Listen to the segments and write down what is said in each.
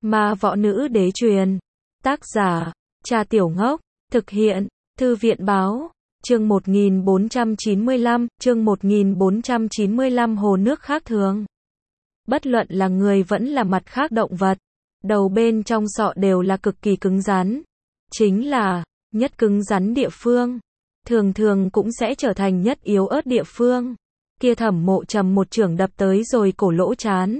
Ma Võ Nữ Đế truyền. Tác giả, Cha Tiểu Ngốc. Thực hiện, Thư viện Báo. Chương 1495, chương 1495 Hồ nước khác thường. Bất luận là người vẫn là mặt khác động vật, đầu bên trong sọ đều là cực kỳ cứng rắn. Chính là, nhất cứng rắn địa phương, thường thường cũng sẽ trở thành nhất yếu ớt địa phương. Kia Thẩm Mộ Trầm một chưởng đập tới rồi cổ lỗ trán.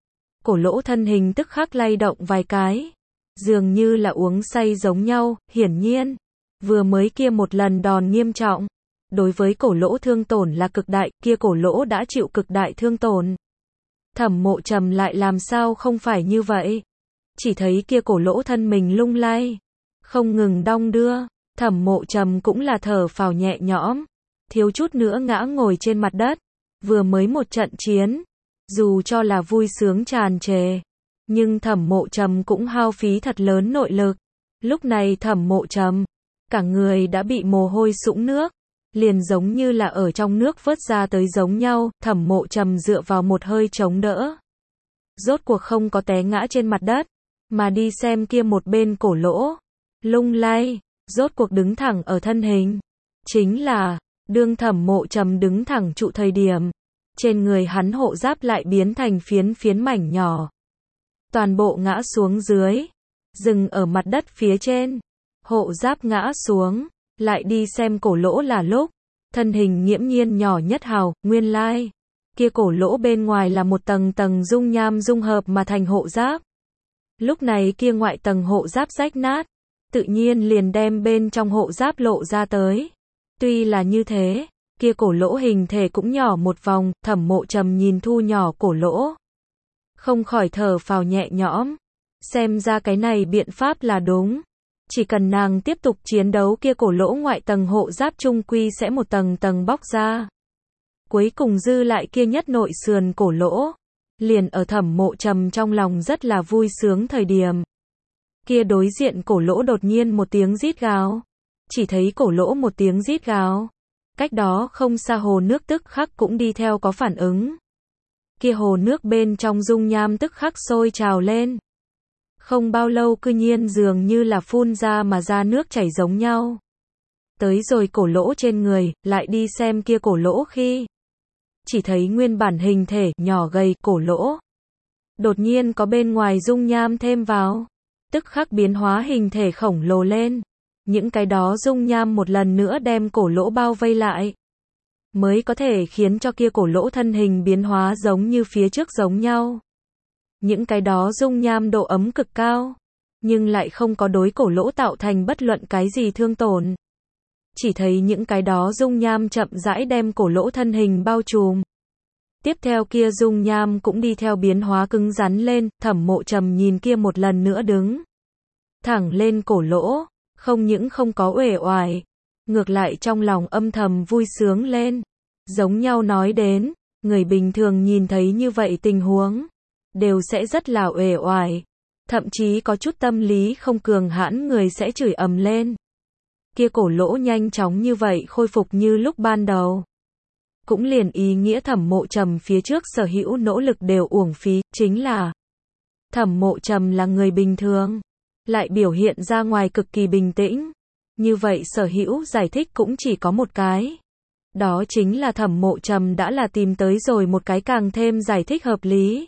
Cổ lỗ thân hình tức khắc lay động vài cái, dường như là uống say giống nhau, hiển nhiên, vừa mới kia một lần đòn nghiêm trọng, đối với cổ lỗ thương tổn là cực đại, kia cổ lỗ đã chịu cực đại thương tổn. Thẩm Mộ Trầm lại làm sao không phải như vậy? Chỉ thấy kia cổ lỗ thân mình lung lay, không ngừng đong đưa, Thẩm Mộ Trầm cũng là thở phào nhẹ nhõm, thiếu chút nữa ngã ngồi trên mặt đất. Vừa mới một trận chiến, dù cho là vui sướng tràn trề, nhưng Thẩm Mộ Trầm cũng hao phí thật lớn nội lực. Lúc này Thẩm Mộ Trầm, cả người đã bị mồ hôi sũng nước, liền giống như là ở trong nước vớt ra tới giống nhau. Thẩm Mộ Trầm dựa vào một hơi chống đỡ, rốt cuộc không có té ngã trên mặt đất, mà đi xem kia một bên cổ lỗ, lung lay, rốt cuộc đứng thẳng ở thân hình. Chính là, đương Thẩm Mộ Trầm đứng thẳng trụ thời điểm, trên người hắn hộ giáp lại biến thành phiến phiến mảnh nhỏ. Toàn bộ ngã xuống dưới, dừng ở mặt đất phía trên. Hộ giáp ngã xuống, lại đi xem cổ lỗ là lúc, thân hình nghiễm nhiên nhỏ nhất hào, nguyên lai. Kia cổ lỗ bên ngoài là một tầng tầng dung nham dung hợp mà thành hộ giáp. Lúc này kia ngoại tầng hộ giáp rách nát, tự nhiên liền đem bên trong hộ giáp lộ ra tới. Tuy là như thế, kia cổ lỗ hình thể cũng nhỏ một vòng. Thẩm Mộ Trầm nhìn thu nhỏ cổ lỗ, không khỏi thở phào nhẹ nhõm. Xem ra cái này biện pháp là đúng. Chỉ cần nàng tiếp tục chiến đấu, kia cổ lỗ ngoại tầng hộ giáp chung quy sẽ một tầng tầng bóc ra. Cuối cùng dư lại kia nhất nội sườn cổ lỗ. Liền ở Thẩm Mộ Trầm trong lòng rất là vui sướng thời điểm, kia đối diện cổ lỗ đột nhiên một tiếng rít gào. Chỉ thấy cổ lỗ một tiếng rít gào, cách đó không xa hồ nước tức khắc cũng đi theo có phản ứng. Kia hồ nước bên trong dung nham tức khắc sôi trào lên. Không bao lâu cư nhiên dường như là phun ra mà ra nước chảy giống nhau. Tới rồi cổ lỗ trên người, lại đi xem kia cổ lỗ khi, chỉ thấy nguyên bản hình thể nhỏ gầy cổ lỗ, đột nhiên có bên ngoài dung nham thêm vào, tức khắc biến hóa hình thể khổng lồ lên. Những cái đó dung nham một lần nữa đem cổ lỗ bao vây lại, mới có thể khiến cho kia cổ lỗ thân hình biến hóa giống như phía trước giống nhau. Những cái đó dung nham độ ấm cực cao, nhưng lại không có đối cổ lỗ tạo thành bất luận cái gì thương tổn. Chỉ thấy những cái đó dung nham chậm rãi đem cổ lỗ thân hình bao trùm. Tiếp theo kia dung nham cũng đi theo biến hóa cứng rắn lên. Thẩm Mộ Trầm nhìn kia một lần nữa đứng thẳng lên cổ lỗ, không những không có uể oải, ngược lại trong lòng âm thầm vui sướng lên. Giống nhau nói đến, người bình thường nhìn thấy như vậy tình huống, đều sẽ rất là uể oải, thậm chí có chút tâm lý không cường hãn người sẽ chửi ầm lên. Kia cổ lỗ nhanh chóng như vậy khôi phục như lúc ban đầu, cũng liền ý nghĩa Thẩm Mộ Trầm phía trước sở hữu nỗ lực đều uổng phí. Chính là, Thẩm Mộ Trầm là người bình thường, lại biểu hiện ra ngoài cực kỳ bình tĩnh. Như vậy sở hữu giải thích cũng chỉ có một cái. Đó chính là Thẩm Mộ Trầm đã là tìm tới rồi một cái càng thêm giải thích hợp lý.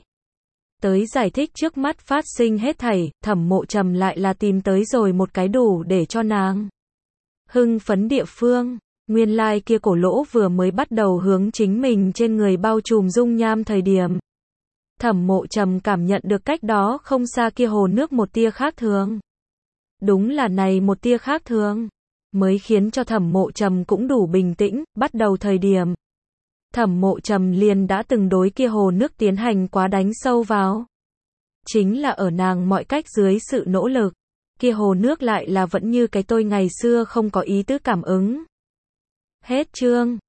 Tới giải thích trước mắt phát sinh hết thảy, Thẩm Mộ Trầm lại là tìm tới rồi một cái đủ để cho nàng hưng phấn địa phương. Nguyên lai kia cổ lỗ vừa mới bắt đầu hướng chính mình trên người bao trùm dung nham thời điểm, Thẩm Mộ Trầm cảm nhận được cách đó không xa kia hồ nước một tia khác thường. Đúng là này một tia khác thường, mới khiến cho Thẩm Mộ Trầm cũng đủ bình tĩnh. Bắt đầu thời điểm, Thẩm Mộ Trầm liền đã từng đối kia hồ nước tiến hành quá đánh sâu vào. Chính là ở nàng mọi cách dưới sự nỗ lực, kia hồ nước lại là vẫn như cái tôi ngày xưa không có ý tứ cảm ứng. Hết chương.